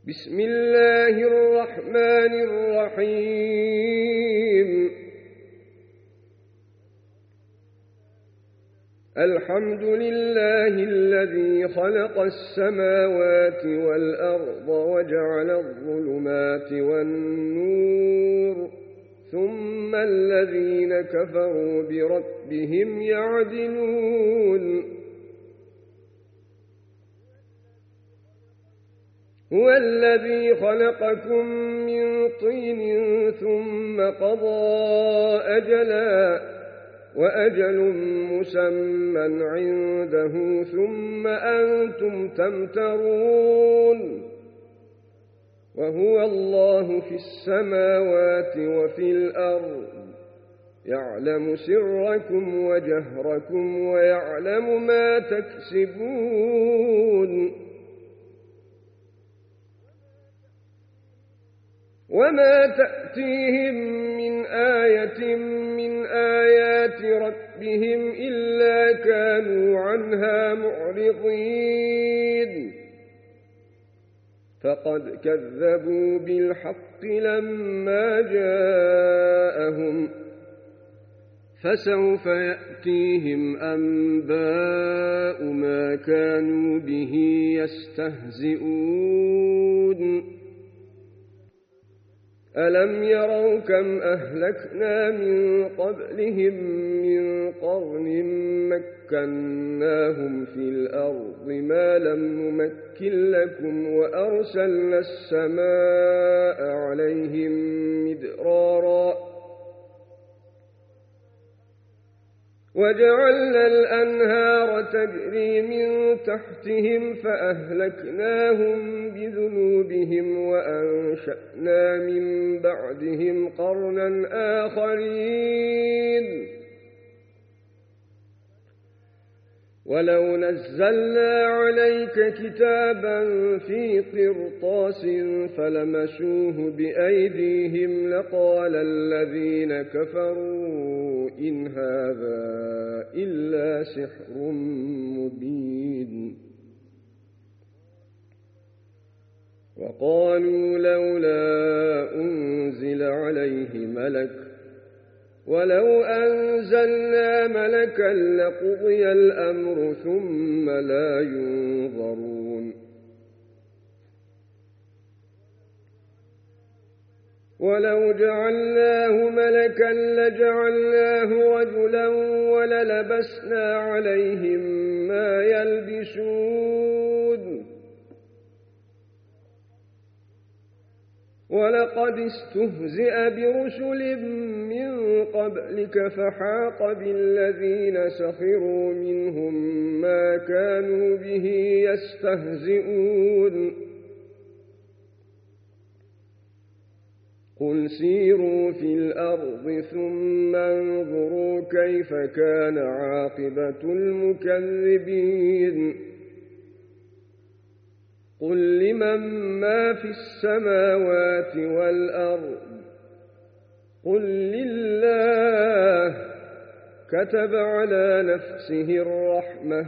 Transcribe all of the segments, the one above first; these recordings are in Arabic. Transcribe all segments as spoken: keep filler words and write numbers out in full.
بسم الله الرحمن الرحيم الحمد لله الذي خلق السماوات والأرض وجعل الظلمات والنور ثم الذين كفروا بربهم يعدلون هو الذي خلقكم من طين ثم قضى أجلا وأجل مسمى عنده ثم أنتم تمترون وهو الله في السماوات وفي الأرض يعلم سركم وجهركم ويعلم ما تكسبون وما تأتيهم من آية من آيات ربهم إلا كانوا عنها معرضين فقد كذبوا بالحق لما جاءهم فسوف يأتيهم أنباء ما كانوا به يستهزئون ألم يروا كم أهلكنا من قبلهم من قرن مكناهم في الأرض ما لم نمكن لكم وأرسلنا السماء عليهم مدرارا وجعلنا الأنهار تجري من تحتهم فأهلكناهم بذنوبهم وأنشأنا من بعدهم قرنا آخرين ولو نزلنا عليك كتابا في قرطاس فلمسوه بأيديهم لقال الذين كفروا إن هذا إلا سحر مبين وقالوا لولا أنزل عليه ملك ولو أنزلنا ملكا لقضي الأمر ثم لا ينظرون ولو جعلناه ملكا لجعلناه رجلا وللبسنا عليهم ما يلبسون ولقد استهزئ برسل من قبلك فحاق بالذين سخروا منهم ما كانوا به يستهزئون قل سيروا في الأرض ثم انظروا كيف كان عاقبة المكذبين قل لمن ما في السماوات والأرض قل لله كتب على نفسه الرحمة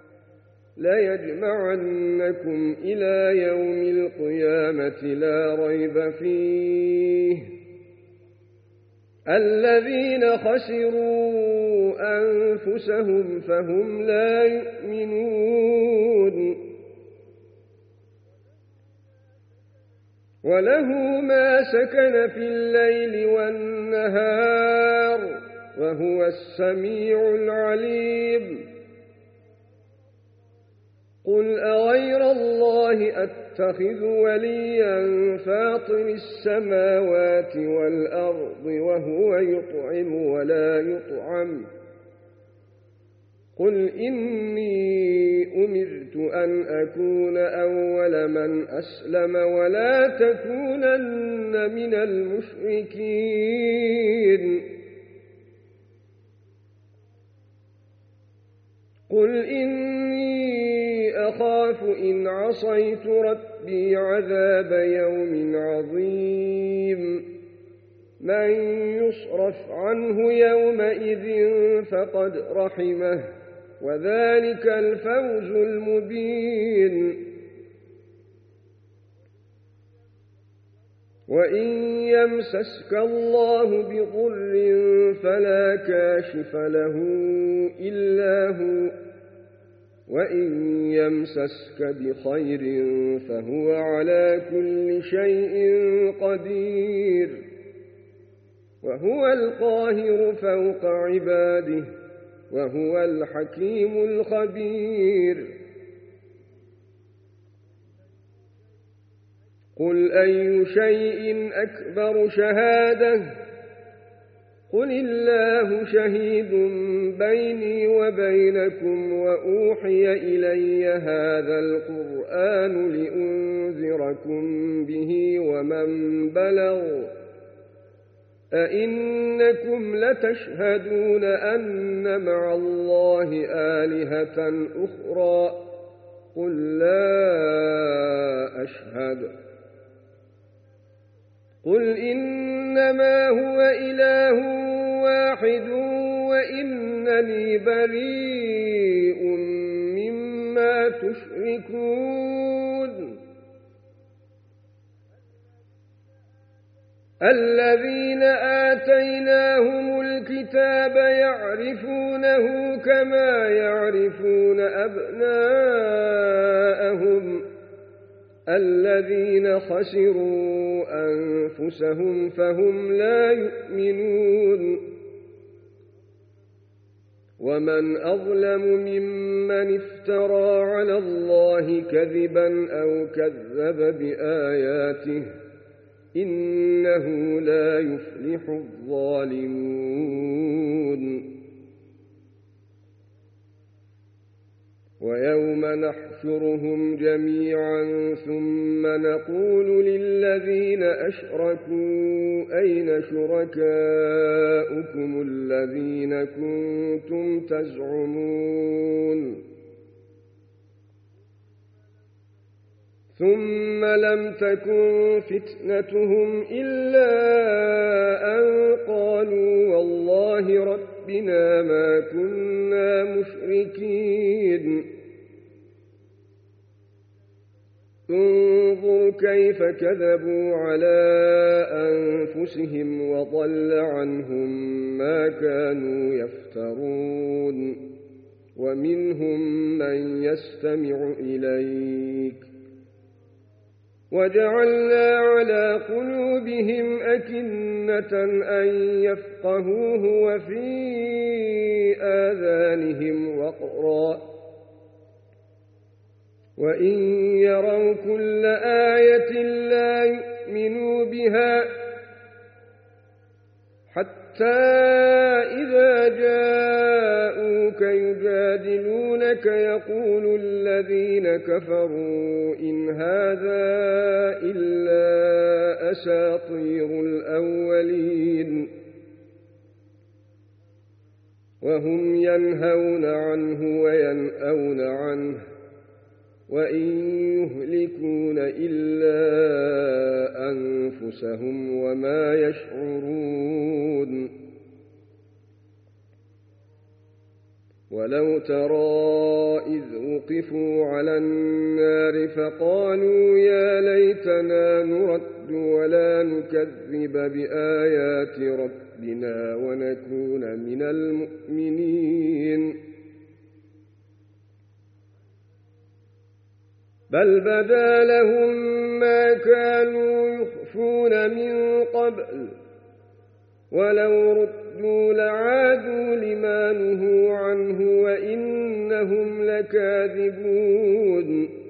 ليجمعنكم إلى يوم القيامة لا ريب فيه الذين خسروا أنفسهم فهم لا يؤمنون وله ما سكن في الليل والنهار وهو السميع العليم قل أغير الله أتخذ وليا فاطر السماوات والأرض وهو يطعم ولا يطعم قل إني أمرت أن أكون أول من أسلم ولا تكونن من المشركين قل إني أخاف إن عصيت ربي عذاب يوم عظيم من يصرف عنه يومئذ فقد رحمه وذلك الفوز المبين وإن يمسسك الله بضر فلا كاشف له إلا هو، وإن يمسسك بخير فهو على كل شيء قدير، وهو القاهر فوق عباده، وهو الحكيم الخبير. قل أي شيء أكبر شهادة؟ قل الله شهيد بيني وبينكم، وأوحي إلي هذا القرآن لأنذركم به ومن بلغ. أئنكم لتشهدون أن مع الله آلهة أخرى؟ قل لا أشهد. قل إنما هو إله واحد وإنني بريء مما تشركون. الذين آتيناهم الكتاب يعرفونه كما يعرفون أبناءهم، الذين خسروا أنفسهم فهم لا يؤمنون. ومن أظلم ممن افترى على الله كذبا أو كذب بآياته، إنه لا يفلح الظالمون. ويوم نحشرهم جميعا ثم نقول للذين أشركوا أين شركاؤكم الذين كنتم تزعمون؟ ثم لم تكن فتنتهم إلا أن قالوا والله ربنا ما كنا مشركين. انظر كيف كذبوا على أنفسهم وضل عنهم ما كانوا يفترون. ومنهم من يستمع إليك وجعلنا على قلوبهم أكنة أن يفقهوه وفي آذانهم وقرا، وإن يروا كل آية لا يؤمنوا بها، حتى إذا جاءوك يجادلونك يقول الذين كفروا إن هذا إلا أساطير الأولين، وهم ينهون عنه وينأون عنه، وإن يهلكون إلا أنفسهم وما يشعرون. ولو ترى إذ وقفوا على النار فقالوا يا ليتنا نرد ولا نكذب بآيات ربنا ونكون من المؤمنين، بل بدا لهم ما كانوا يخفون من قبل، ولو ردوا لعادوا لما نهوا عنه وإنهم لكاذبون.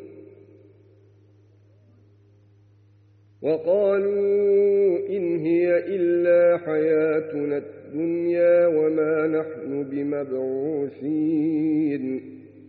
وقالوا إن هي إلا حياتنا الدنيا وما نحن بمبعوثين.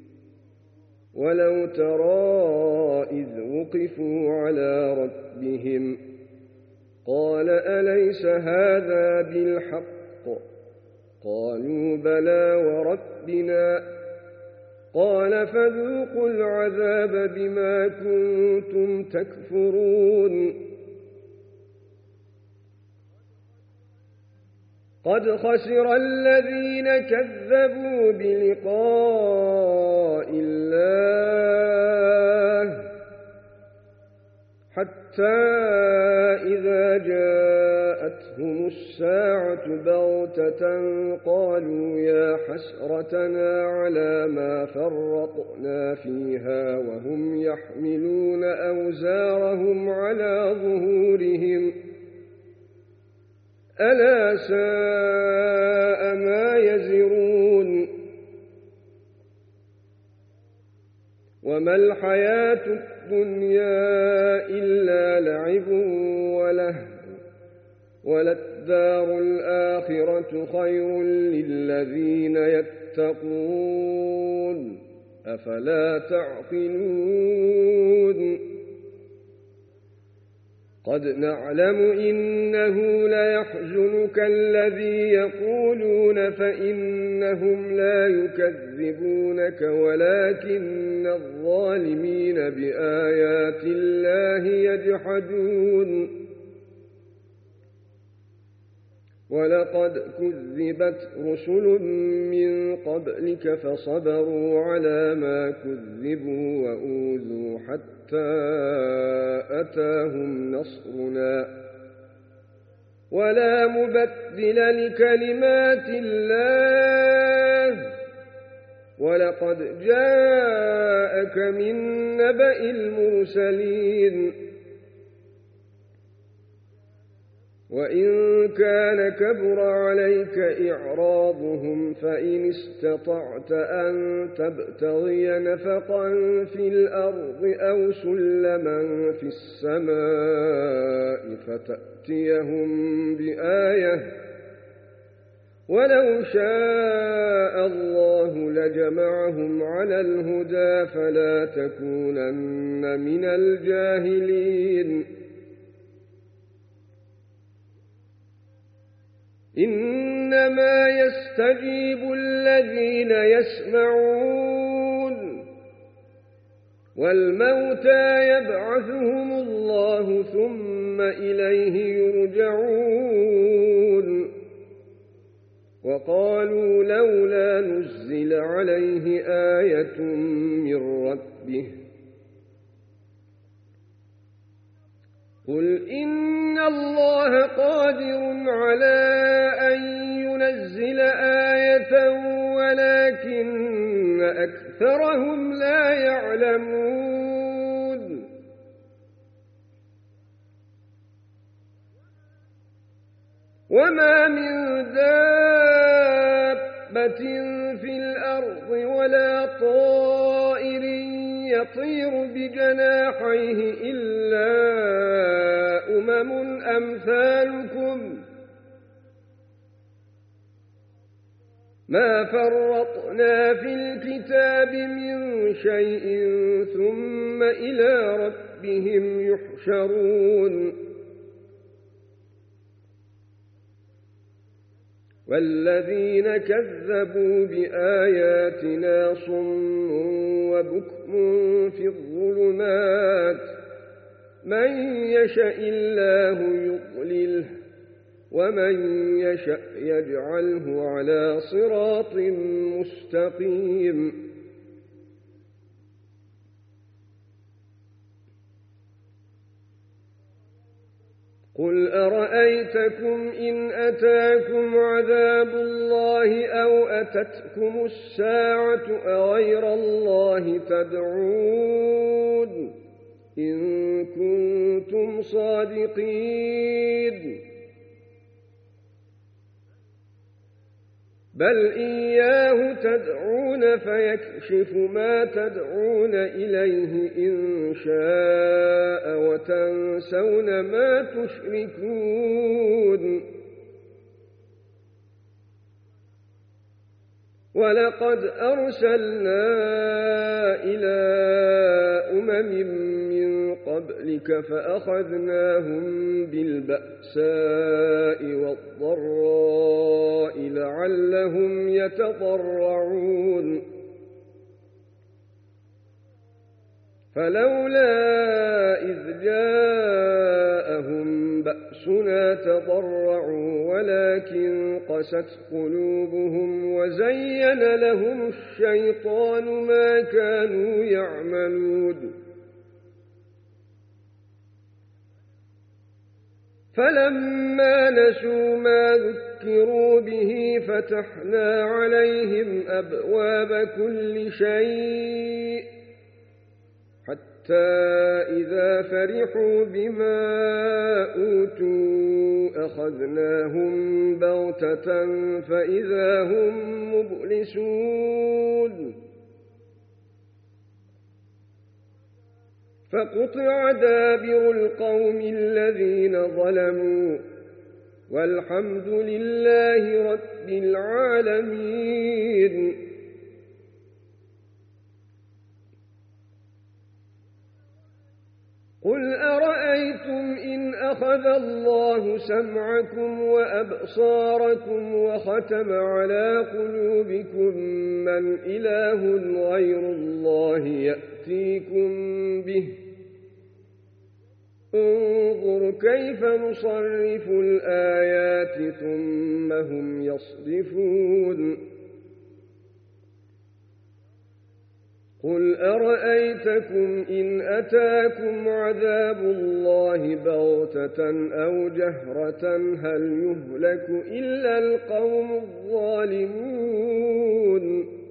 ولو ترى إذ وقفوا على ربهم قال أليس هذا بالحق؟ قالوا بلى وربنا. قال فذوقوا العذاب بما كنتم تكفرون. قد خسر الذين كذبوا بلقاء الله حتى إذا جاءتهم الساعة بغتة قالوا يا حسرتنا على ما فرطنا فيها وهم يحملون أوزارهم على ظهورهم ألا ساء ما يزرون وما الحياة الدنيا إلا لعب ولهو وللدار الآخرة خير للذين يتقون أفلا تعقلون قد نعلم إنه ليحزنك الذي يقولون فإنهم لا يكذبونك ولكن الظالمين بآيات الله يجحدون ولقد كذبت رسل من قبلك فصبروا على ما كذبوا وأوذوا حتى أتاهم نصرنا ولا مبدل لكلمات الله ولقد جاءك من نبأ المرسلين وإن كان كبر عليك إعراضهم فإن استطعت أن تبتغي نفقا في الأرض أو سلما في السماء فتأتيهم بآية ولو شاء الله لجمعهم على الهدى فلا تكونن من الجاهلين إنما يستجيب الذين يسمعون والموتى يبعثهم الله ثم إليه يرجعون وقالوا لولا نزل عليه آية من ربه قل إن الله قادر على أن ينزل آية ولكن أكثرهم لا يعلمون وما من دابة في الأرض ولا طائر يطير بجناحيه إلا أمم أمثالكم ما فرطنا في الكتاب من شيء ثم إلى ربهم يحشرون والذين كذبوا بآياتنا صم وبكم في الظلمات من يشاء الله يضلله ومن يشاء يجعله على صراط مستقيم قل أرأيتكم إن أتاكم عذاب الله أو أتتكم الساعة أغير الله تدعون إن كنتم صادقين بل إياه تدعون فيكشف ما تدعون إليه إن شاء وتنسون ما تشركون ولقد أرسلنا إلى أمم من قبلك فأخذناهم بالبأساء والضراء لعلهم يتضرعون فلولا إذ جاءهم بأسنا تضرعوا ولكن قست قلوبهم وزين لهم الشيطان ما كانوا يعملون فلما نسوا ما ذكروا به فتحنا عليهم أبواب كل شيء حتى إذا فرحوا بما أوتوا أخذناهم بغتة فإذا هم مبلسون فقطع دابر القوم الذين ظلموا والحمد لله رب العالمين. قل أرأيتم إن أخذ الله سمعكم وأبصاركم وختم على قلوبكم من إله غير الله يأتيكم به انظر كيف نصرف الآيات ثم هم يصدفون. قل أرأيتكم إن أتاكم عذاب الله بغتة أو جهرة هل يهلك إلا القوم الظالمون.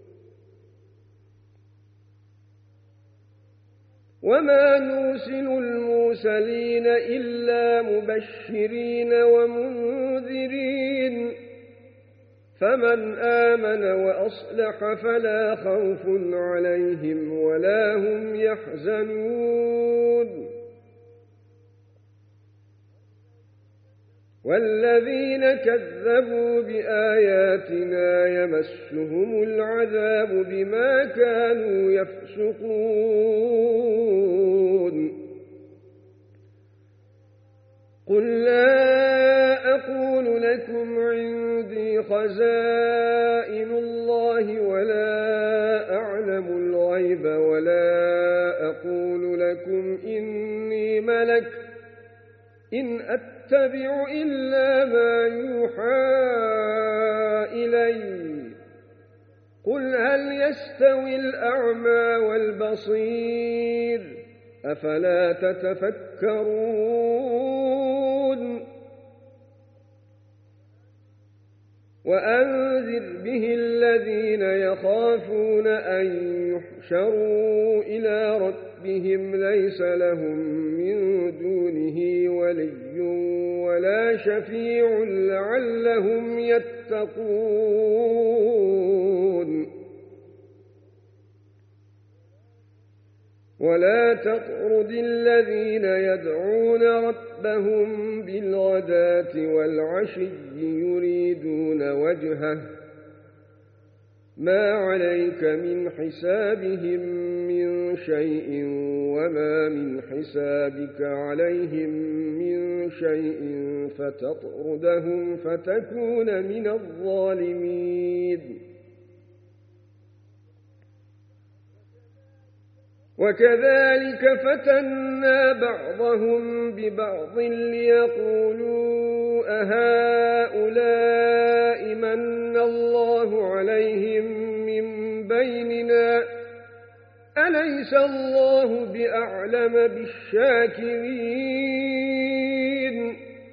وما نرسل المرسلين إلا مبشرين ومنذرين فمن آمن وأصلح فلا خوف عليهم ولا هم يحزنون. والذين كذبوا بآياتنا يمسهم العذاب بما كانوا يفسقون. قل لا أقول لكم عندي خزائن الله ولا أعلم الغيب ولا أقول لكم إني ملك إن أتبع إلا ما يوحى إلي. قل هل يستوي الأعمى والبصير أفلا تتفكرون. وأنذر به الذين يخافون أن يحشروا إلى ربهم ليس لهم من دونه ولي ولا شفيع لعلهم يتقون. ولا تطرد الذين يدعون ربهم بالغداة والعشي يريدون وجهه ما عليك من حسابهم من شيء وما من حسابك عليهم من شيء فتطردهم فتكون من الظالمين. وكذلك فتنا بعضهم ببعض ليقولوا أهؤلاء من الله عليهم من بيننا أليس الله بأعلم بالشاكرين.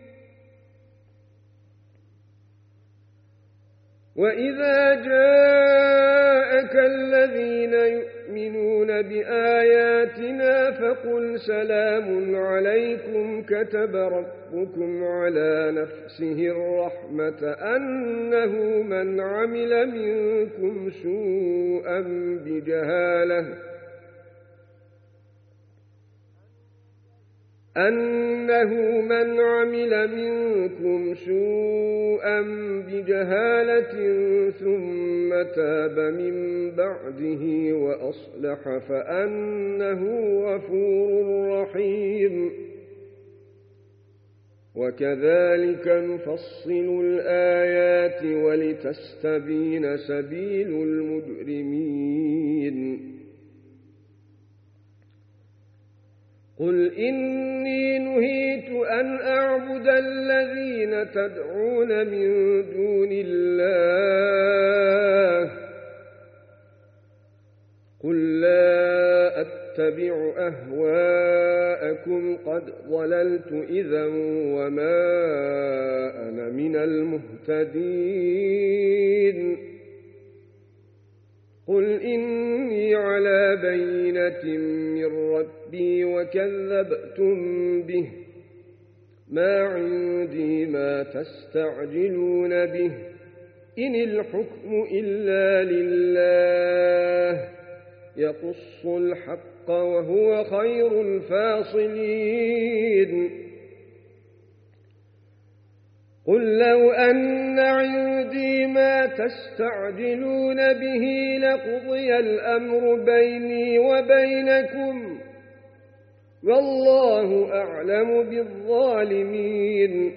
وإذا جاءك الذين يؤمنون بآياتنا فقل سلام عليكم كتب ربكم على نفسه الرحمة أنه من عمل منكم سوءا بجهالة أنه من عمل منكم سوءا بجهالة ثم تاب من بعده وأصلح فأنه غفور رحيم. وكذلك نفصل الآيات ولتستبين سبيل المجرمين. قل إني نهيت أن أعبد الذين تدعون من دون الله قل لا أتبع أهواءكم قد ضللت إذا وما أنا من المهتدين قل إني على بينة من ربي وكذبتم به ما عندي ما تستعجلون به إن الحكم إلا لله يقص الحق وهو خير الفاصلين قل لو أن عندي ما تستعجلون به لقضي الأمر بيني وبينكم والله أعلم بالظالمين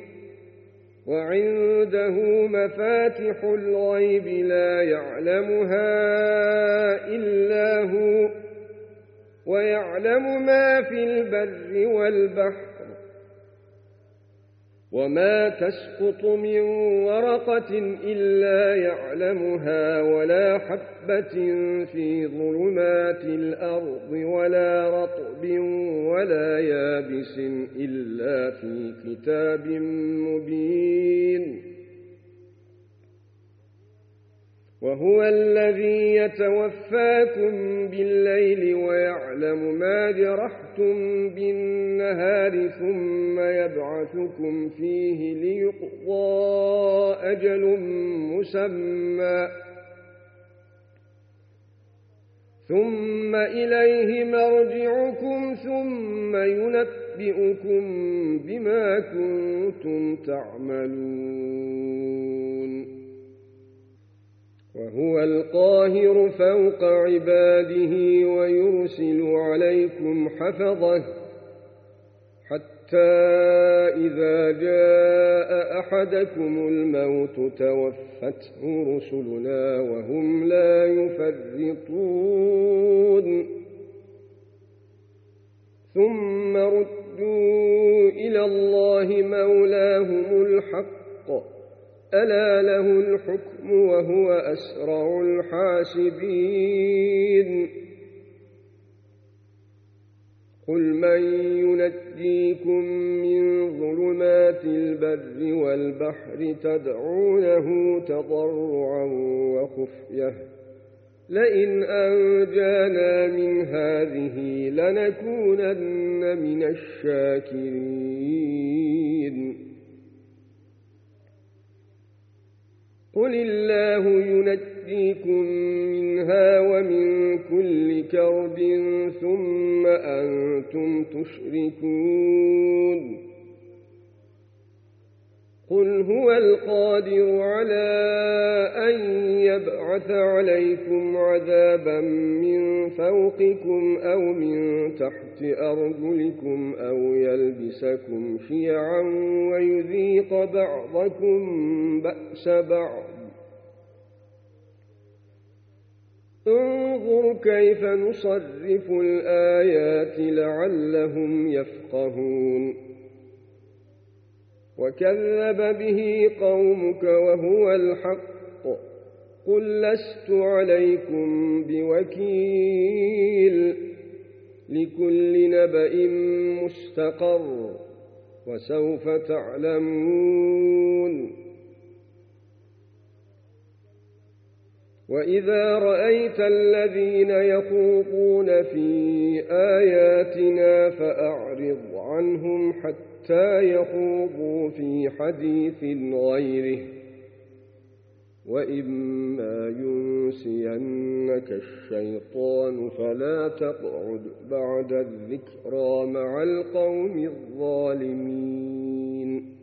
وعنده مفاتح الغيب لا يعلمها إلا هو ويعلم ما في البر والبحر وما تسقط من ورقة إلا يعلمها ولا حبة في ظلمات الأرض ولا رطب ولا يابس إلا في كتاب مبين وهو الذي يتوفاكم بالليل ويعلم ما جرحتم بالنهار ثم يبعثكم فيه ليقضى أجل مسمى ثم إليه مرجعكم ثم ينبئكم بما كنتم تعملون وهو القاهر فوق عباده ويرسل عليكم حفظه حتى إذا جاء أحدكم الموت توفته رسلنا وهم لا يفرطون ثم ردوا إلى الله مولاهم الحق ألا له الحكم وهو أسرع الحاسبين قل من ينجيكم من ظلمات البر والبحر تدعونه تضرعا وخفية لئن أنجانا من هذه لنكونن من الشاكرين قل الله ينجيكم منها ومن كل كرب ثم أنتم تشركون قل هو القادر على أن يبعث عليكم عذابا من فوقكم أو من تحت أرجلكم أو يلبسكم شيعا ويذيق بعضكم بأس بعض انظر كيف نصرف الآيات لعلهم يفقهون وكذب به قومك وهو الحق قل لست عليكم بوكيل لكل نبأ مستقر وسوف تعلمون وإذا رأيت الذين يخوضون في آياتنا فأعرض عنهم حتى يخوضوا في حديث غيره وإما ينسينك الشيطان فلا تقعد بعد الذكرى مع القوم الظالمين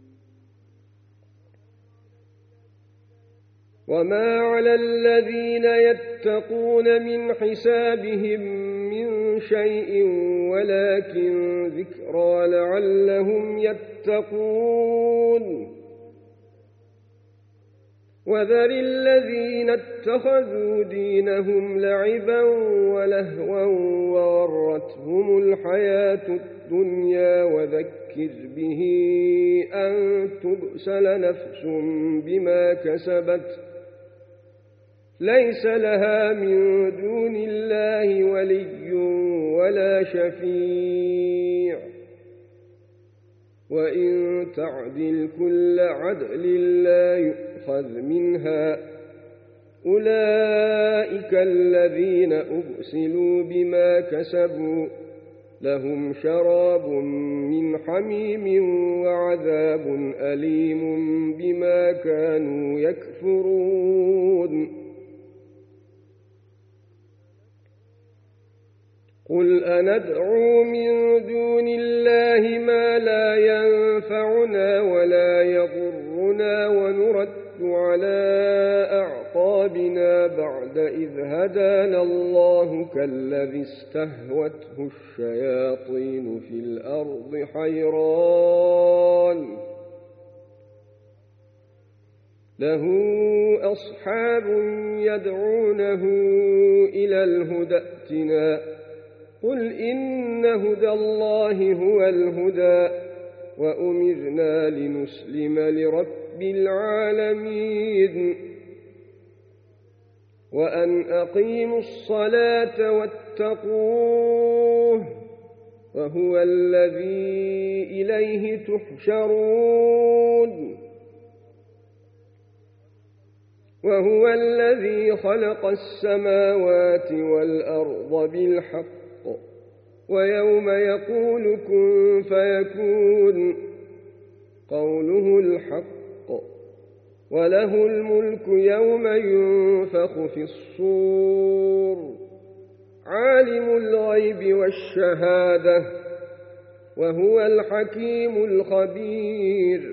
وما على الذين يتقون من حسابهم من شيء ولكن ذكرى لعلهم يتقون وذر الذين اتخذوا دينهم لعبا ولهوا وغرتهم الحياة الدنيا وذكر به أن تبسل نفس بما كسبت ليس لها من دون الله ولي ولا شفيع وإن تعدل كل عدل لا يؤخذ منها أولئك الذين أبسلوا بما كسبوا لهم شراب من حميم وعذاب أليم بما كانوا يكفرون قل أندعو من دون الله ما لا ينفعنا ولا يضرنا ونرد على أعقابنا بعد إذ هدانا الله كالذي استهوته الشياطين في الأرض حيران له أصحاب يدعونه إلى الهدى ائتنا قل إن هدى الله هو الهدى وأمرنا لنسلم لرب العالمين وأن أقيموا الصلاة واتقوه وهو الذي إليه تحشرون وهو الذي خلق السماوات والأرض بالحق ويوم يقول كن فيكون قوله الحق وله الملك يوم ينفخ في الصور عالم الغيب والشهادة وهو الحكيم الخبير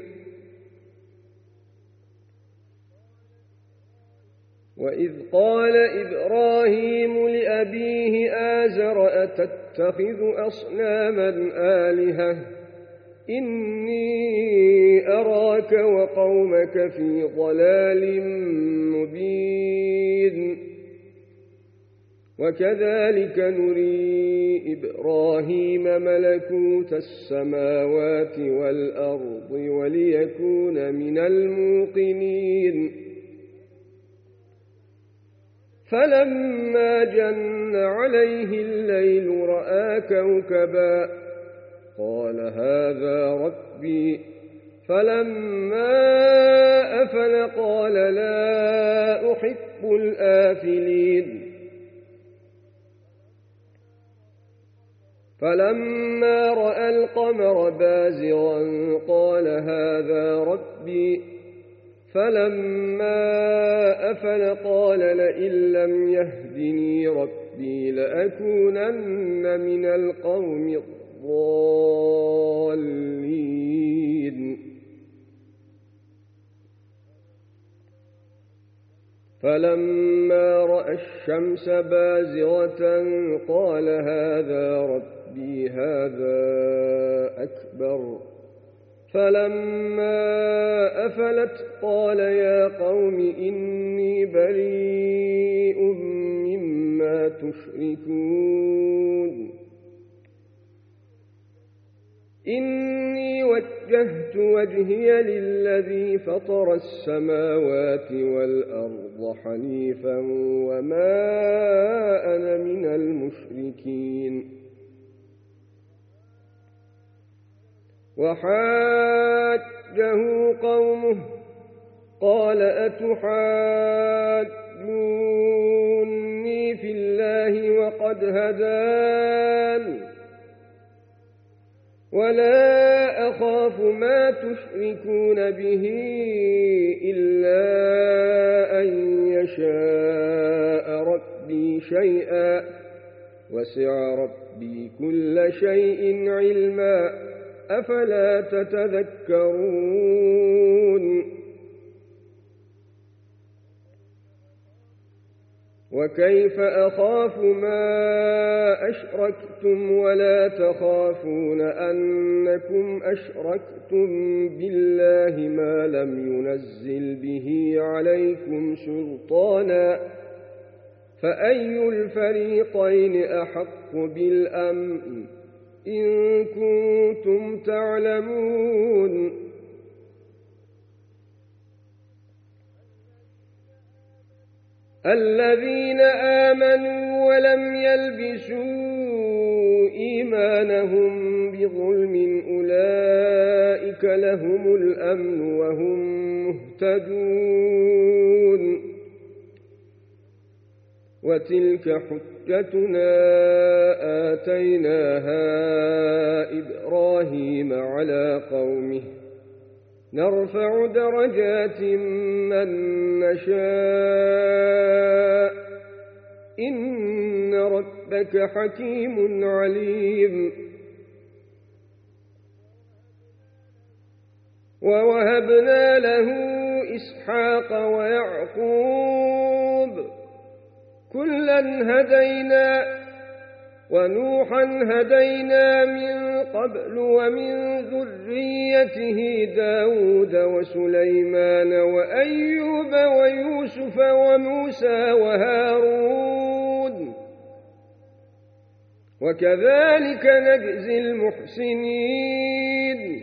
وإذ قال إبراهيم لأبيه آزر أتتخذ أصناما آلهة إني أراك وقومك في ضلال مبين وكذلك نري إبراهيم ملكوت السماوات والأرض وليكون من الموقنين فلما جن عليه الليل رأى كوكبا قال هذا ربي فلما أفل قال لا أحب الآفلين فلما رأى القمر بازغا قال هذا ربي فلما أفل قال لئن لم يهدني ربي لأكونن من القوم الضالين فلما رأى الشمس بازغة قال هذا ربي هذا أكبر فلما أفلت قال يا قوم إني بريء مما تشركون إني وجهت وجهي للذي فطر السماوات والأرض حنيفا وما أنا من المشركين وحاجه قومه قال أتحاجوني في الله وقد هدان ولا أخاف ما تشركون به إلا أن يشاء ربي شيئا وسع ربي كل شيء علما أفلا تتذكرون وكيف أخاف ما أشركتم ولا تخافون أنكم أشركتم بالله ما لم ينزل به عليكم سلطانا فأي الفريقين أحق بالأمن إن كنتم تعلمون الذين آمنوا ولم يلبسوا إيمانهم بظلم أولئك لهم الأمن وهم مهتدون وتلك حجتنا آتيناها إبراهيم على قومه نرفع درجات من نشاء إن ربك حكيم عليم ووهبنا له إسحاق ويعقوب كلا هدينا ونوحا هدينا من قبل ومن ذريته داود وسليمان وأيوب ويوسف وموسى وهارون وكذلك نجزي المحسنين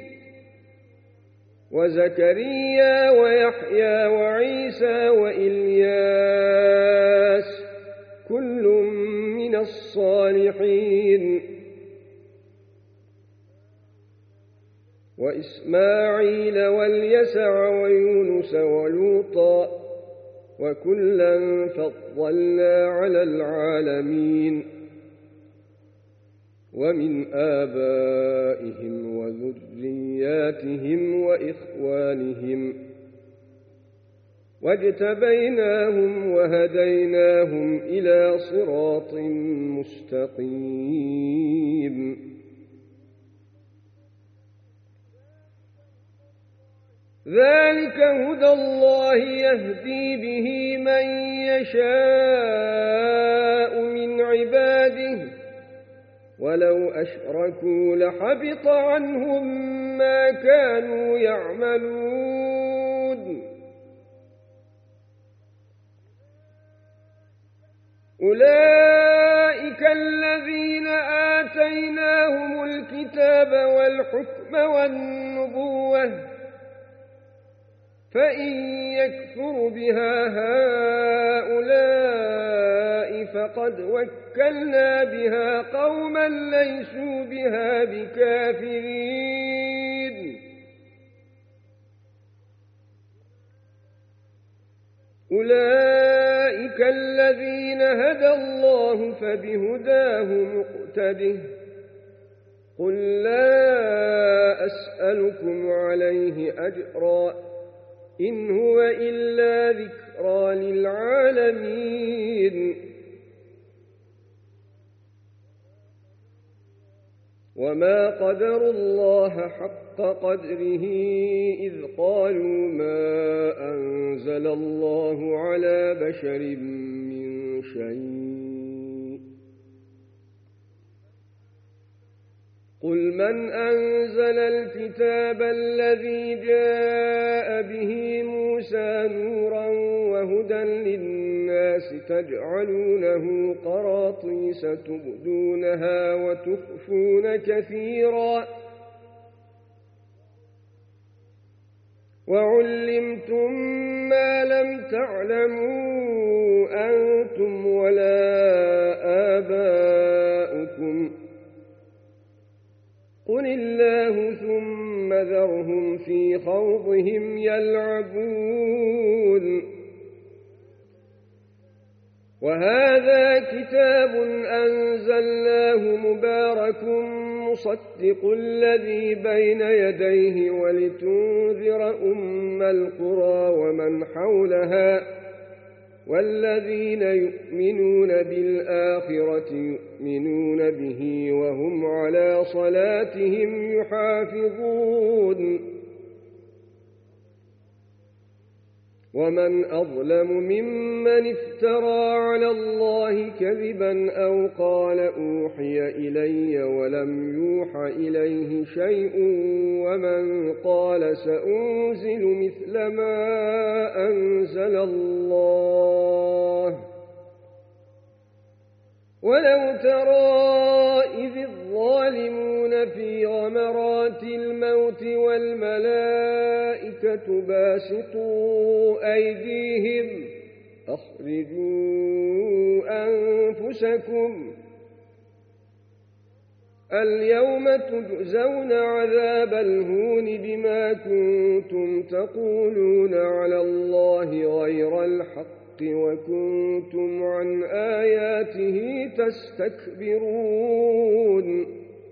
وزكريا ويحيى وعيسى وإلياس كل من الصالحين وإسماعيل واليسع ويونس ولوطا وكلا فضلنا على العالمين ومن آبائهم وذرياتهم وإخوانهم واجتبيناهم وهديناهم إلى صراط مستقيم ذلك هدى الله يهدي به من يشاء من عباده ولو أشركوا لحبط عنهم ما كانوا يعملون أولئك الذين آتيناهم الكتاب والحكم والنبوة فإن يكفر بها هؤلاء فقد وكلنا بها قوما ليسوا بها بكافرين أولئك الذين هدى الله فبهداه مقتده قل لا أسألكم عليه أجرا إن هو إلا ذكرى للعالمين وما قدروا الله حق قدره إذ قالوا ما أنزل الله على بشر من شيء قل من أنزل الكتاب الذي جاء به موسى نورا وهدى للناس تجعلونه قراطيس تبدونها وتخفون كثيرا وعلمتم ما لم تعلموا أنتم ولا آباؤكم قل الله ثم ذرهم في خوضهم يلعبون وهذا كتاب أنزلناه مبارك مصدق الذي بين يديه ولتنذر أم القرى ومن حولها والذين يؤمنون بالآخرة يؤمنون به وهم على صلاتهم يحافظون ومن أظلم ممن افترى على الله كذبا أو قال أوحي إلي ولم يوح إليه شيء ومن قال سأنزل مثل ما أنزل الله ولو ترى إذ الظالمون في غمرات الموت والملائكة باسطوا أيديهم أخرجوا أنفسكم اليوم تجزون عذاب الهون بما كنتم تقولون على الله غير الحق وكنتم عن آياته تستكبرون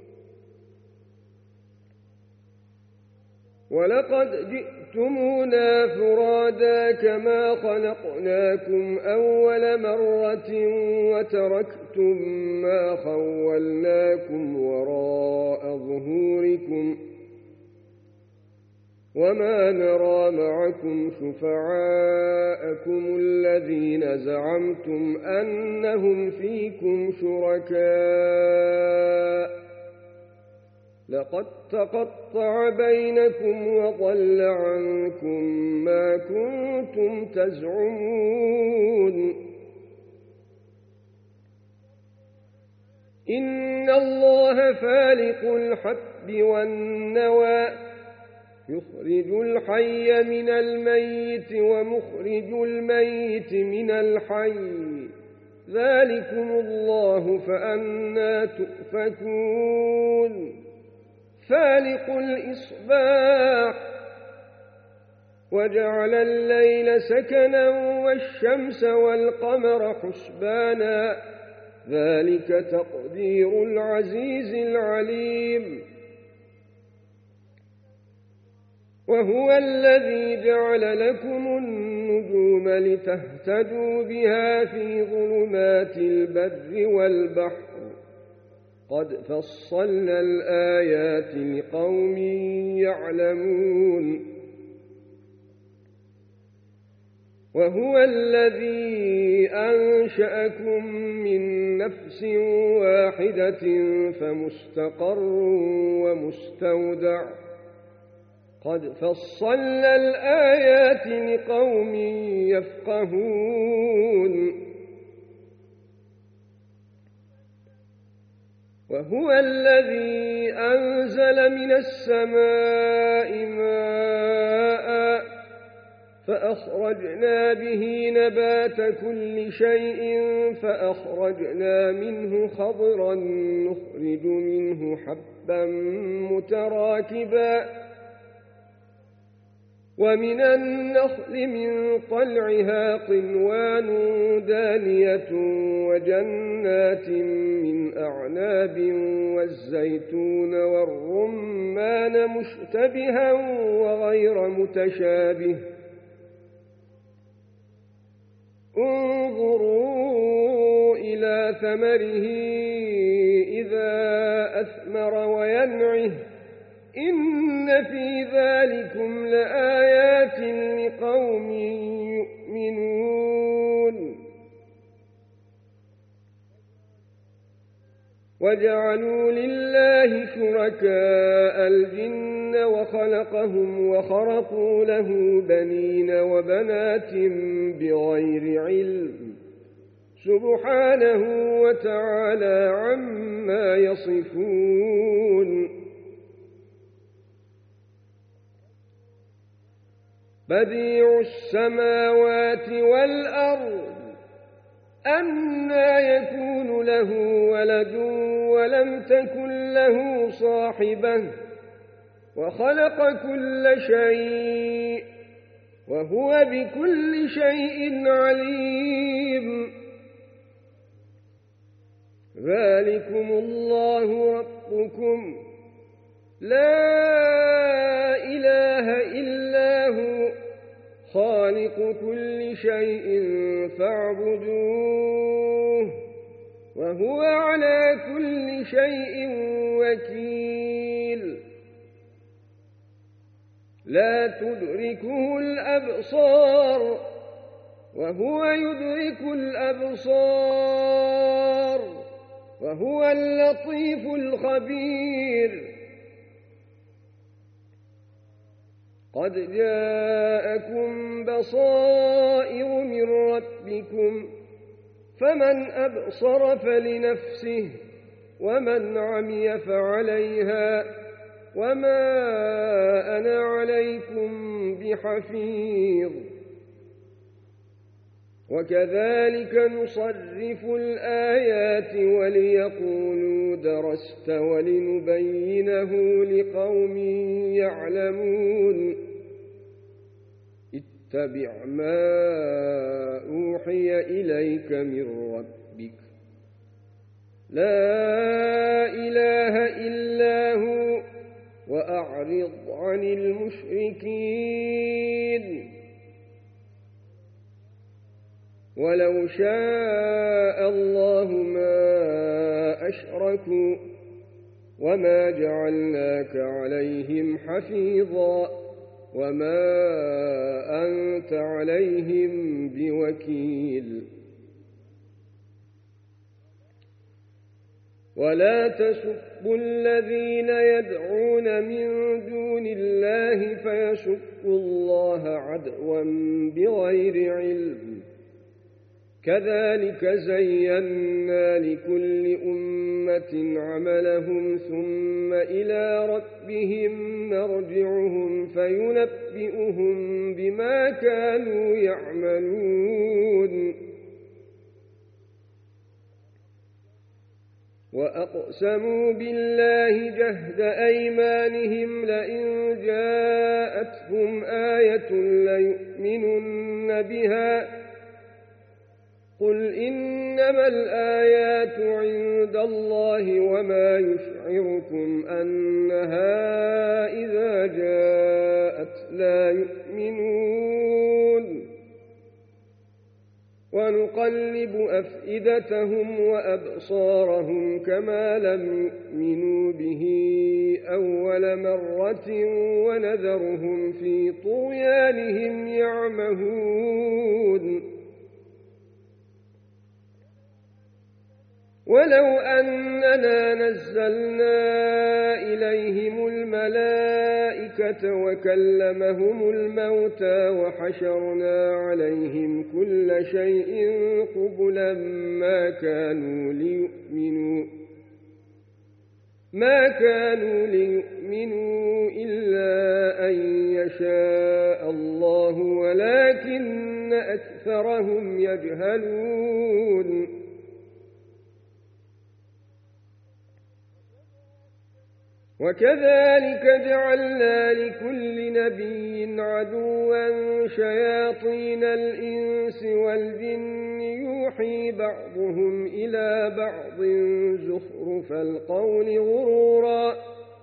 ولقد جئتمونا فرادا كما خلقناكم أول مرة وتركتم ما خولناكم وراء ظهوركم وما نرى معكم شفعاءكم الذين زعمتم أنهم فيكم شركاء لقد تقطع بينكم وضل عنكم ما كنتم تزعمون إن الله فالق الحب والنوى يخرج الحي من الميت ومخرج الميت من الحي ذلكم الله فأنى تؤفكون فالق الإصباح وجعل الليل سكنا والشمس والقمر حسبانا ذلك تقدير العزيز العليم وهو الذي جعل لكم النجوم لتهتدوا بها في ظلمات البر والبحر قد فصلنا الآيات لقوم يعلمون وهو الذي أنشأكم من نفس واحدة فمستقر ومستودع قد فصلنا الآيات لقوم يفقهون وهو الذي أنزل من السماء ماء فأخرجنا به نبات كل شيء فأخرجنا منه خضرا نخرج منه حبا متراكبا ومن النخل من طلعها قنوان دانية وجنات من أعناب والزيتون والرمان مشتبها وغير متشابه انظروا إلى ثمره إذا أثمر وينعه إن في ذلكم لآيات لقوم يؤمنون وجعلوا لله شركاء الجن وخلقهم وخرقوا له بنين وبنات بغير علم سبحانه وتعالى عما يصفون بديع السماوات والأرض أنى يكون له ولد ولم تكن له صاحبة وخلق كل شيء وهو بكل شيء عليم ذلكم الله ربكم لا إله إلا هو خالق كل شيء فاعبدوه وهو على كل شيء وكيل لا تدركه الأبصار وهو يدرك الأبصار وهو اللطيف الخبير قد جاءكم بصائر من ربكم فمن أبصر فلنفسه ومن عمي فعليها وما أنا عليكم بحفيظ وكذلك نصرف الآيات وليقولوا درست ولنبينه لقوم يعلمون اتبع ما أوحي إليك من ربك لا إله إلا هو وأعرض عن المشركين ولو شاء الله ما أشركوا وما جعلناك عليهم حفيظا وما أنت عليهم بوكيل ولا تسبوا الذين يدعون من دون الله فيسبوا الله عدوا بغير علم كذلك زينا لكل أمة عملهم ثم إلى ربهم مرجعهم فينبئهم بما كانوا يعملون وأقسموا بالله جهد أيمانهم لئن جاءتهم آية ليؤمنن بها قل إنما الآيات عند الله وما يشعركم أنها إذا جاءت لا يؤمنون ونقلب أفئدتهم وأبصارهم كما لم يؤمنوا به أول مرة ونذرهم في طغيانهم يعمهون ولو أننا نزلنا إليهم الملائكة وكلمهم الموتى وحشرنا عليهم كل شيء قبلا ما كانوا ليؤمنوا ما كانوا ليؤمنوا إلا أن يشاء الله ولكن أكثرهم يجهلون وكذلك جعلنا لكل نبي عدوا شياطين الإنس والجن يوحي بعضهم إلى بعض زخرف القول غرورا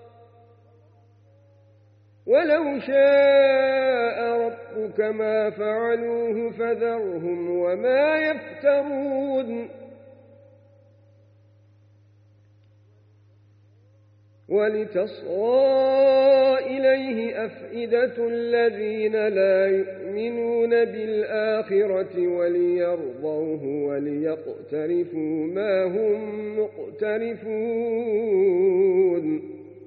ولو شاء ربك ما فعلوه فذرهم وما يفترون ولتصغى إليه أفئدة الذين لا يؤمنون بالآخرة وليرضوه وليقترفوا ما هم مقترفون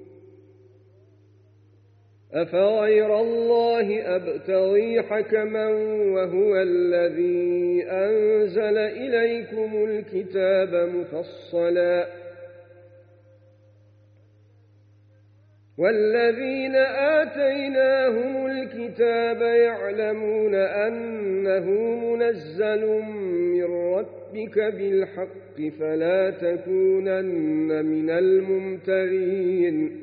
أفغير الله أبتغي حكما وهو الذي أنزل إليكم الكتاب مفصلا والذين آتيناهم الكتاب يعلمون أنه منزل من ربك بالحق فلا تكونن من الممترين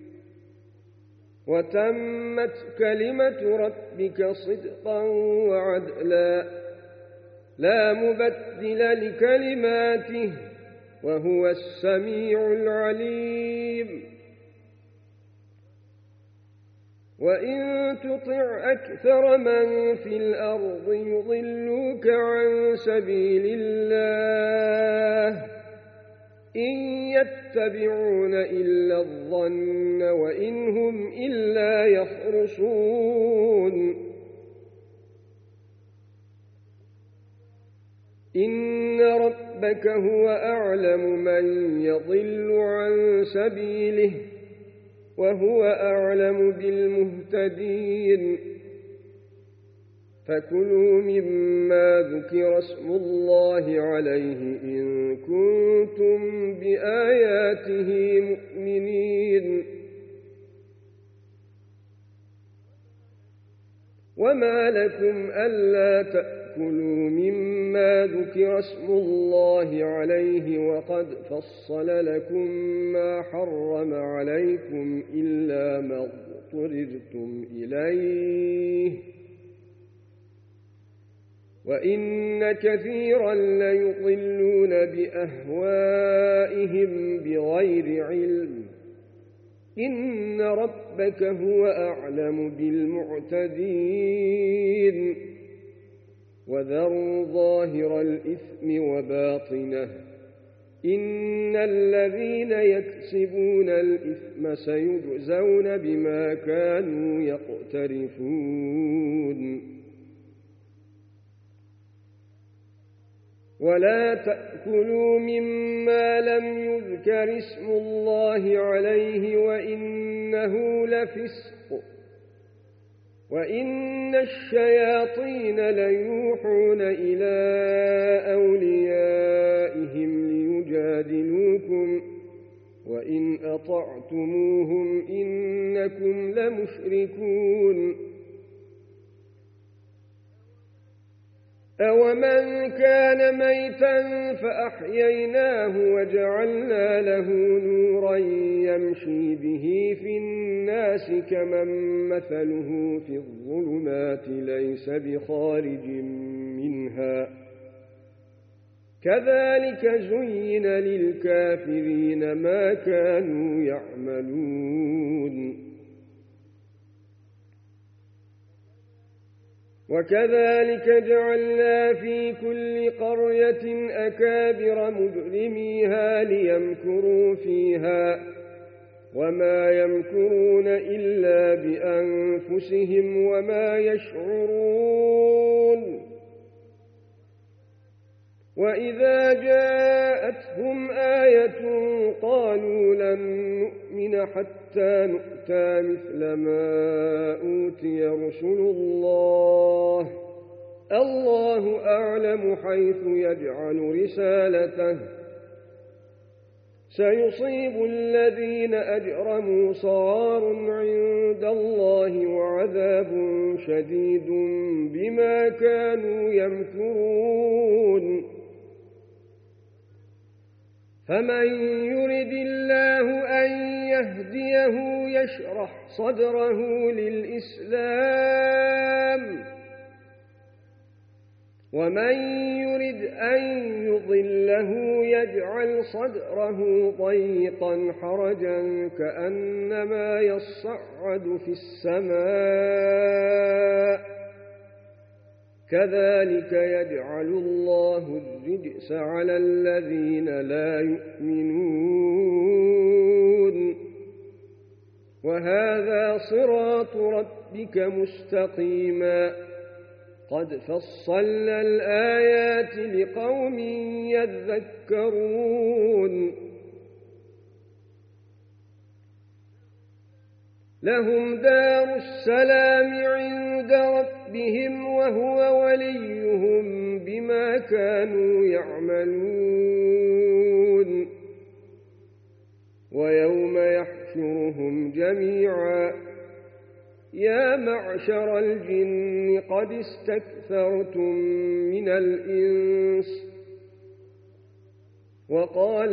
وتمت كلمة ربك صدقا وعدلا لا مبدل لكلماته وهو السميع العليم وإن تطع أكثر من في الأرض يضلوك عن سبيل الله إن يتبعون إلا الظن وإن هم إلا يخرصون إن ربك هو أعلم من يضل عن سبيله وهو أعلم بالمهتدين فكلوا مما ذكر اسم الله عليه إن كنتم بآياته مؤمنين وما لكم ألا تأكلوا تأكلوا مما ذكر اسم الله عليه وقد فصل لكم ما حرم عليكم إلا ما اضطررتم إليه وإن كثيرا ليضلون بأهوائهم بغير علم إن ربك هو أعلم بالمعتدين وذروا ظاهر الإثم وباطنه إن الذين يكسبون الإثم سيجزون بما كانوا يقترفون ولا تأكلوا مما لم يذكر اسم الله عليه وإنه لفسق وإن الشياطين ليوحون إلى أوليائهم ليجادلوكم وإن أطعتموهم إنكم لمشركون أومن كان ميتا فأحييناه وجعلنا له نورا يمشي به في الناس كمن مثله في الظلمات ليس بخارج منها كذلك زين للكافرين ما كانوا يعملون وكذلك جعلنا في كل قرية أكابر مجرميها ليمكروا فيها وما يمكرون إلا بأنفسهم وما يشعرون وإذا جاءتهم آية قالوا لن نؤمن حتى نؤتى مثل ما أوتي رسل الله الله أعلم حيث يجعل رسالته سيصيب الذين أجرموا صغار عند الله وعذاب شديد بما كانوا يمكرون فمن يرد الله أن يهديه يشرح صدره للإسلام ومن يرد أن يضله يجعل صدره ضيقا حرجا كأنما يصعد في السماء كذلك يجعل الله الرجس على الذين لا يؤمنون وهذا صراط ربك مستقيما قد فصلنا الآيات لقوم يذكرون لهم دار السلام عند ربهم وهو وليهم بما كانوا يعملون ويوم يحشرهم جميعا يا معشر الجن قد استكثرتم من الإنس وقال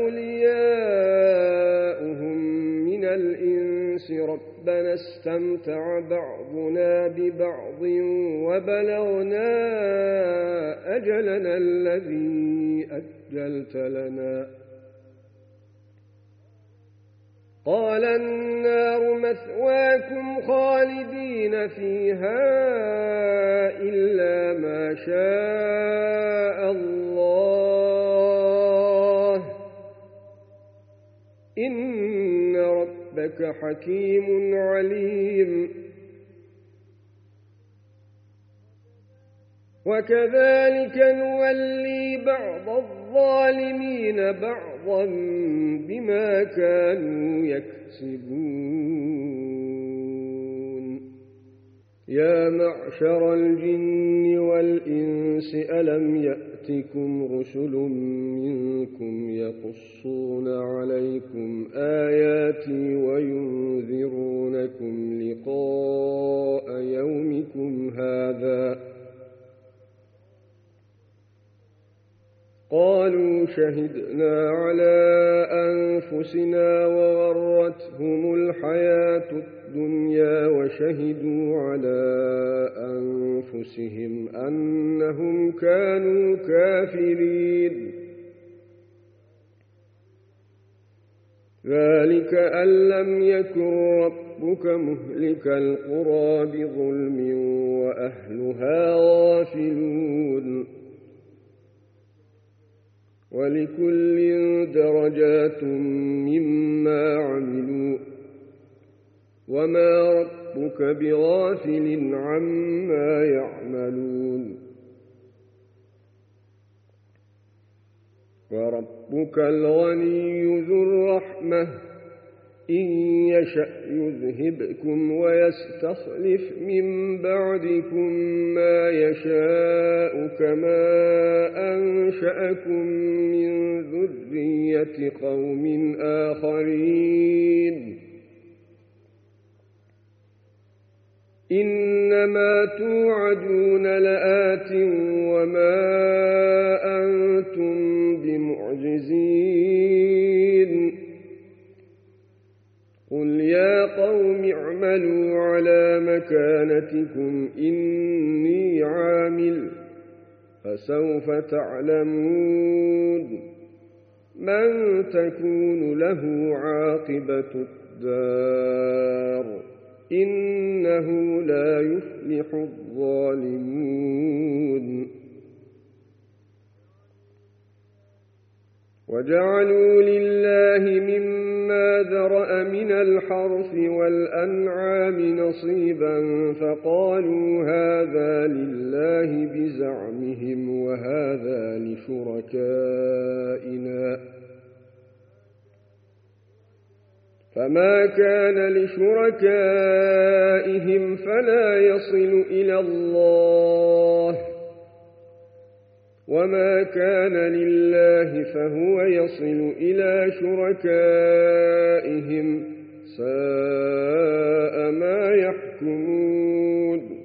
أولياؤهم من الإنس ربنا استمتع بعضنا ببعض وبلغنا أجلنا الذي أجلت لنا قال النار مثواكم خالدين فيها إلا ما شاء الله إن ربك حكيم عليم وكذلك نولي بعض الظالمين بعضا بما كانوا يكسبون يا معشر الجن والإنس ألم يأتكم رسل منكم يقصون عليكم آياتي وينذرونكم لقاء يومكم هذا شهدنا على أنفسنا وغرتهم الحياة الدنيا وشهدوا على أنفسهم أنهم كانوا كافرين. ذلك أن لم يكن ربك مهلك القرى بظلم وأهلها غافلون. ولكل درجات مما عملوا وما ربك بغافل عما يعملون. وربك الغني ذو الرحمة إن يشأ يذهبكم ويستخلف من بعدكم ما يشاء كما أنشأكم من ذرية قوم آخرين. إنما توعدون لآت وما أنتم بمعجزين. قل يا قوم اعملوا على مكانتكم إني عامل فسوف تعلمون من تكون له عاقبة الدار إنه لا يفلح الظالمون. وجعلوا لله مما ذرأ من الحرث والأنعام نصيبا فقالوا هذا لله بزعمهم وهذا لشركائنا فما كان لشركائهم فلا يصل إلى الله وما كان لله فهو يصل إلى شركائهم ساء ما يحكمون.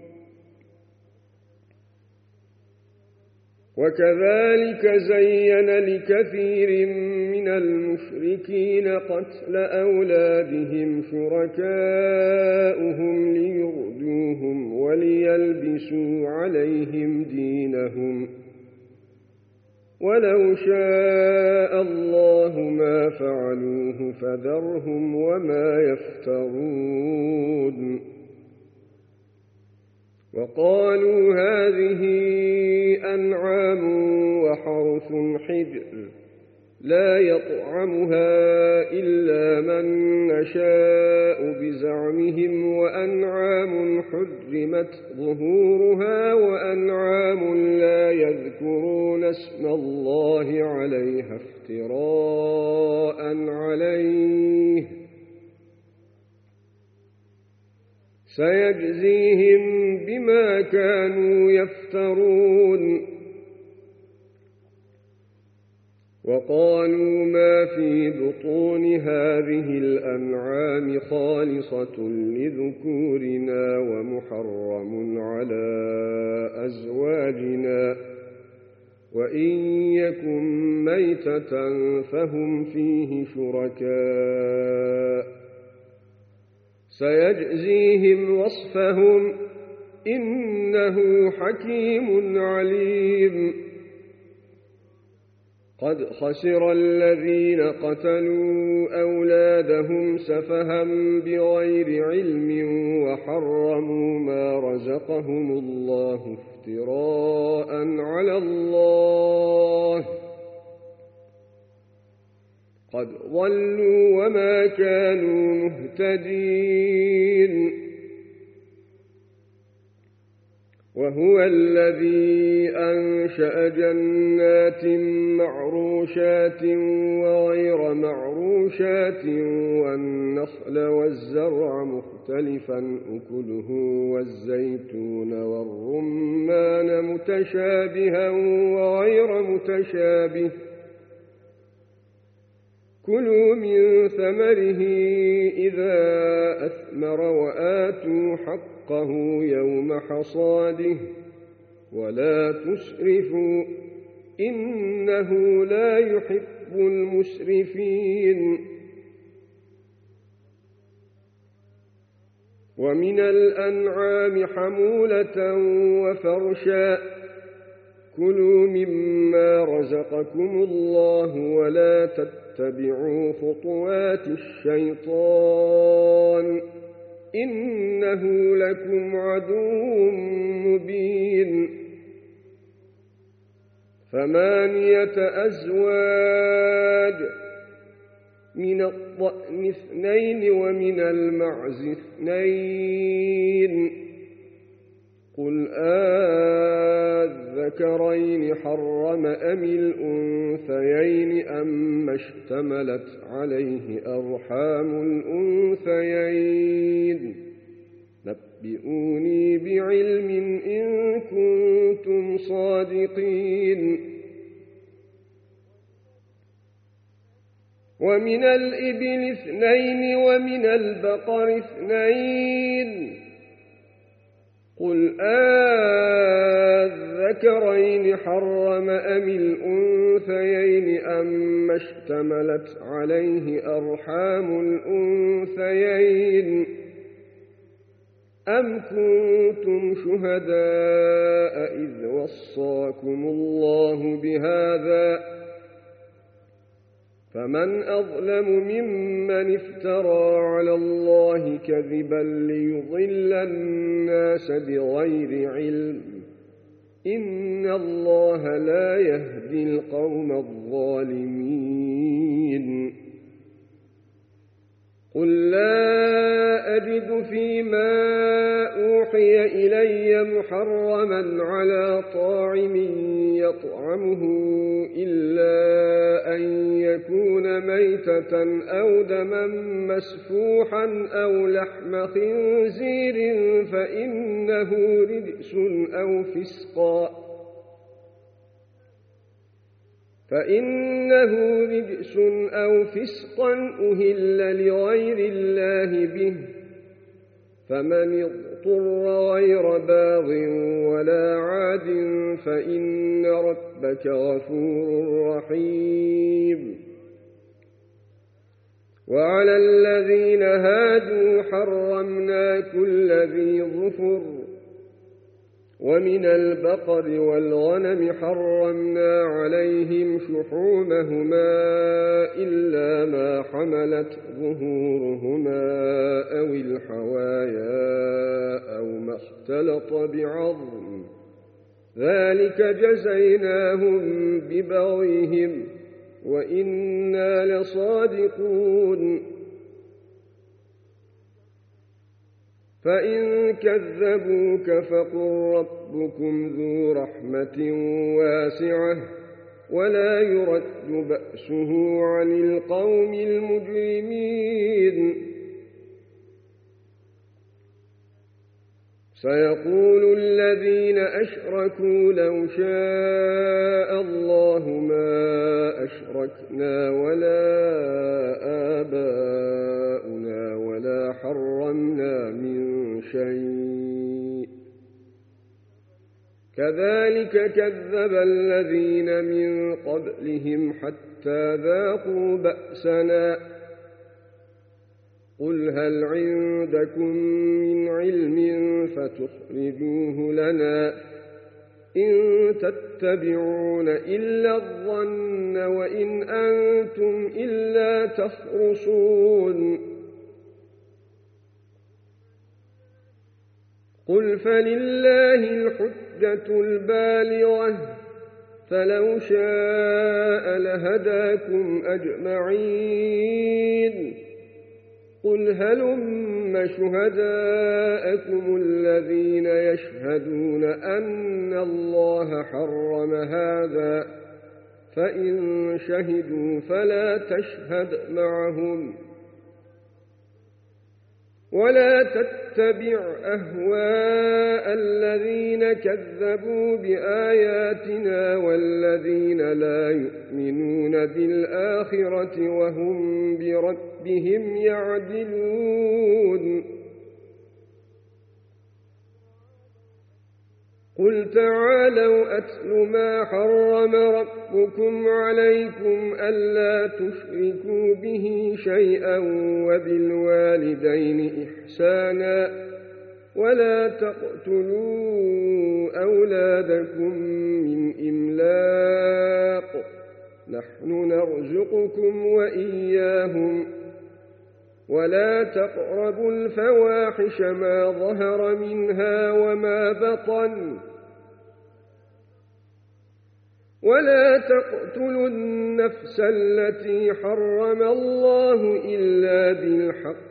وكذلك زين لكثير من المشركين قتل أولادهم شركاؤهم ليردوهم وليلبسوا عليهم دينهم ولو شاء الله ما فعلوه فذرهم وما يفترون. وقالوا هذه أنعام وحرث حجر لا يطعمها إلا من نشاء بزعمهم وأنعام حرمت ظهورها وأنعام لا يذكرون اسم الله عليها افتراء عليه سيجزيهم بما كانوا يفترون. وقالوا ما في بطون هذه الأنعام خالصة لذكورنا ومحرم على أزواجنا وإن يكن ميتة فهم فيه شركاء سيجزيهم وصفهم إنه حكيم عليم. قد خسر الذين قتلوا أولادهم سفها بغير علم وحرموا ما رزقهم الله افتراء على الله قد ضلوا وما كانوا مهتدين. وهو الذي أنشأ جنات معروشات وغير معروشات والنخل والزرع مختلفا أكله والزيتون والرمان متشابها وغير متشابه كلوا من ثمره إذا أثمر وآتوا حقه يوم حصاده ولا تسرفوا إنه لا يحب المسرفين. ومن الأنعام حمولة وفرشا كلوا مما رزقكم الله ولا تتبعوا خطوات الشيطان إنه لكم عدو مبين. ثمانية أزواج من الضأن اثنين ومن المعز اثنين قل آذكرين حرم أم الأنثيين أم اشتملت عليه أرحام الأنثيين نبئوني بعلم إن كنتم صادقين. ومن الإبل اثنين ومن البقر اثنين قل آذكرين حرم أم الأنثيين أم اشتملت عليه أرحام الأنثيين أم كنتم شهداء إذ وصاكم الله بهذا فمن أظلم ممن افترى على الله كذبا ليضل الناس بغير علم إن الله لا يهدي القوم الظالمين. قل لا أجد فيما أوحي إلي محرما على طاعم يطعمه إلا أن يكون ميتة أو دما مسفوحا أو لحم خنزير فإنه رجس أو فسقا فإنه رجس أو فسقا أهل لغير الله به فمن اضطر غير باغ ولا عاد فإن ربك غفور رحيم. وعلى الذين هادوا حرمنا كل ذي ظفر ومن البقر والغنم حرمنا عليهم شحومهما إلا ما حملت ظهورهما أو الحوايا أو ما اختلط بعظم ذلك جزيناهم ببغيهم وإنا لصادقون. فإن كذبوك فقل ربكم ذو رحمة واسعة ولا يرد بأسه عن القوم المجرمين. سيقول الذين أشركوا لو شاء الله ما أشركنا ولا آباؤنا ولا حرمنا من شيء كذلك كذب الذين من قبلهم حتى ذاقوا بأسنا. قل هل عندكم من علم فتخرجوه لنا إن تتبعون إلا الظن وإن أنتم إلا تخرصون. قل فلله الحجة البالغة فلو شاء لهداكم أجمعين. قل هلم شهداءكم الذين يشهدون أن الله حرم هذا فإن شهدوا فلا تشهد معهم ولا تتبع أهواء الذين كذبوا بآياتنا والذين لا يؤمنون بالآخرة وهم بربهم يعدلون. قل تعالوا أتل ما حرم ربكم عليكم ألا تشركوا به شيئا وبالوالدين إحسانا ولا تقتلوا أولادكم من إملاق نحن نرزقكم وإياهم ولا تقربوا الفواحش ما ظهر منها وما بطن ولا تقتلوا النفس التي حرم الله إلا بالحق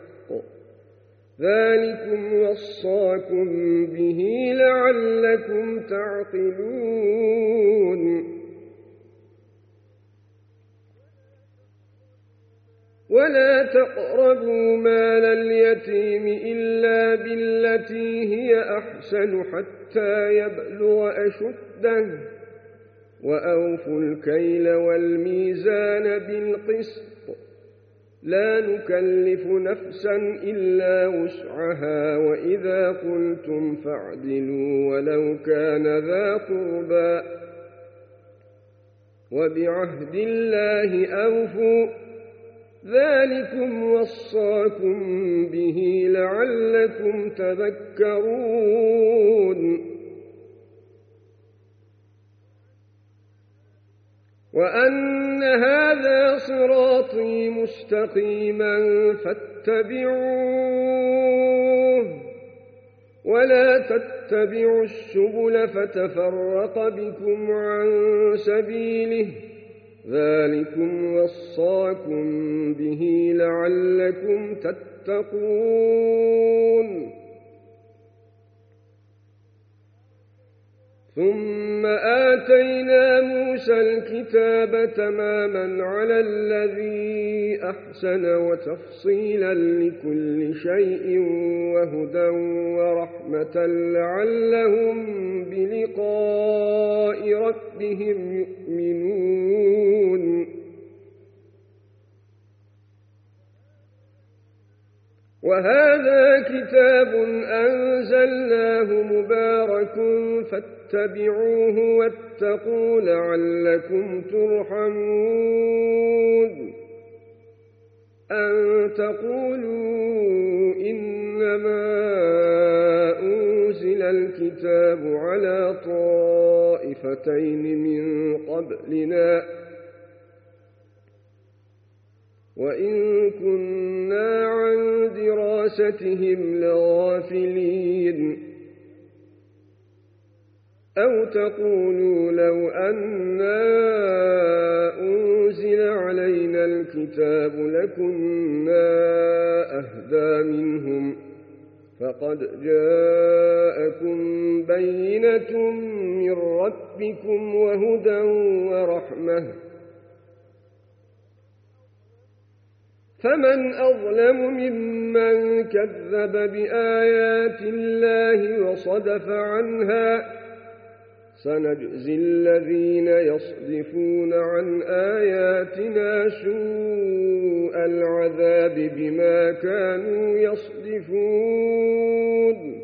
ذلكم وصاكم به لعلكم تعقلون ولا تقربوا مال اليتيم إلا بالتي هي أحسن حتى يبلغ أشده وأوفوا الكيل والميزان بالقسط لا نكلف نفسا إلا وسعها وإذا قلتم فاعدلوا ولو كان ذا قربى وبعهد الله أوفوا ذلكم وصاكم به لعلكم تذكرون وأن هذا صراطي مستقيما فاتبعوه ولا تتبعوا السبل فتفرق بكم عن سبيله ذلكم وصاكم به لعلكم تتقون ثم آتينا موسى الكتاب تماما على الذي أحسن وتفصيلا لكل شيء وهدى ورحمة لعلهم بلقاء ربهم يؤمنون وهذا كتاب أنزلناه مبارك فاتبعوه واتقوا لعلكم ترحمون أن تقولوا إنما أنزل الكتاب على طائفتين من قبلنا وإن كنا عن دراستهم لغافلين أو تقولوا لو أنا أنزل علينا الكتاب لكنا أهدى منهم فقد جاءكم بينة من ربكم وهدى ورحمة فمن أظلم ممن كذب بآيات الله وصدف عنها سنجزي الذين يصدفون عن آياتنا سوء العذاب بما كانوا يصدفون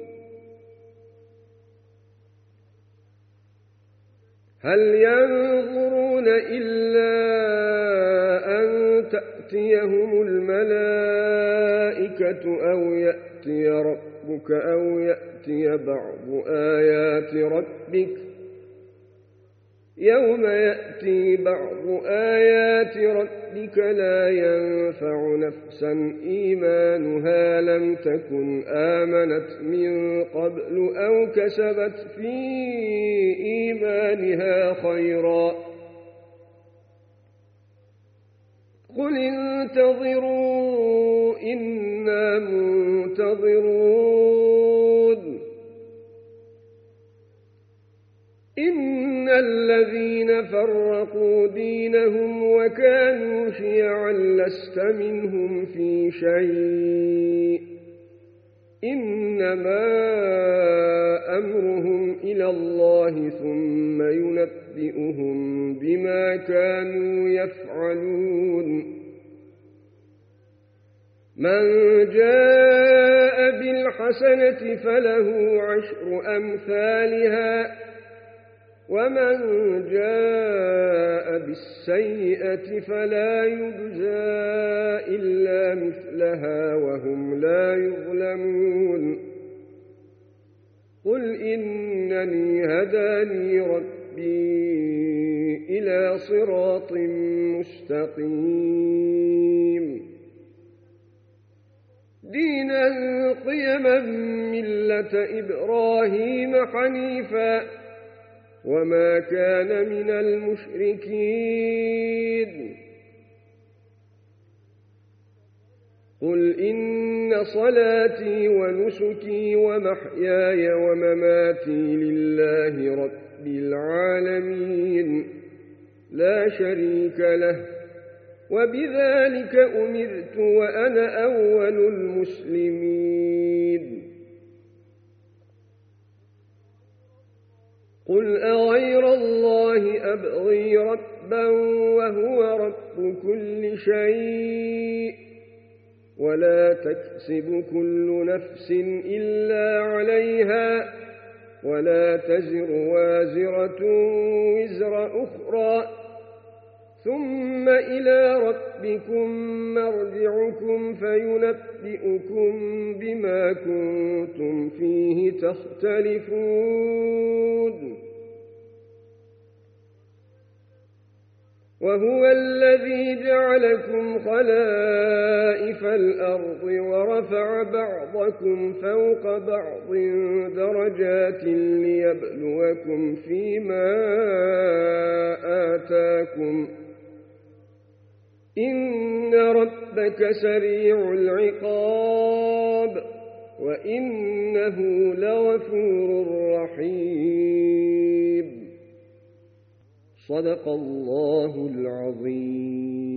هل ينظرون إلا أن تأتيهم الملائكة أو يأتي ربك أو يأتي بعض آيات ربك يوم يأتي بعض آيات ربك لا ينفع نفسا إيمانها لم تكن آمنت من قبل أو كسبت في إيمانها خيرا قل انتظروا إنا منتظرون إن الذين فرقوا دينهم وكانوا شيعا لست منهم في شيء إنما أمرهم إلى الله ثم ينبئهم بما كانوا يفعلون من جاء بالحق بالحسنة فله عشر أمثالها ومن جاء بالسيئة فلا يجزى إلا مثلها وهم لا يظلمون قل إنني هداني ربي إلى صراط مستقيم دينا قيما ملة إبراهيم حنيفا وما كان من المشركين قل إن صلاتي ونسكي ومحياي ومماتي لله رب العالمين لا شريك له وبذلك أمرت وأنا أول المسلمين قل أغير الله أبغي ربا وهو رب كل شيء ولا تكسب كل نفس إلا عليها ولا تزر وازرة وزر أخرى ثم إلى ربكم مرجعكم فينبئكم بما كنتم فيه تختلفون وهو الذي جعلكم خلائف الأرض ورفع بعضكم فوق بعض درجات ليبلوكم فيما آتاكم إن ربك سريع العقاب وإنه لغفور رحيم صدق الله العظيم.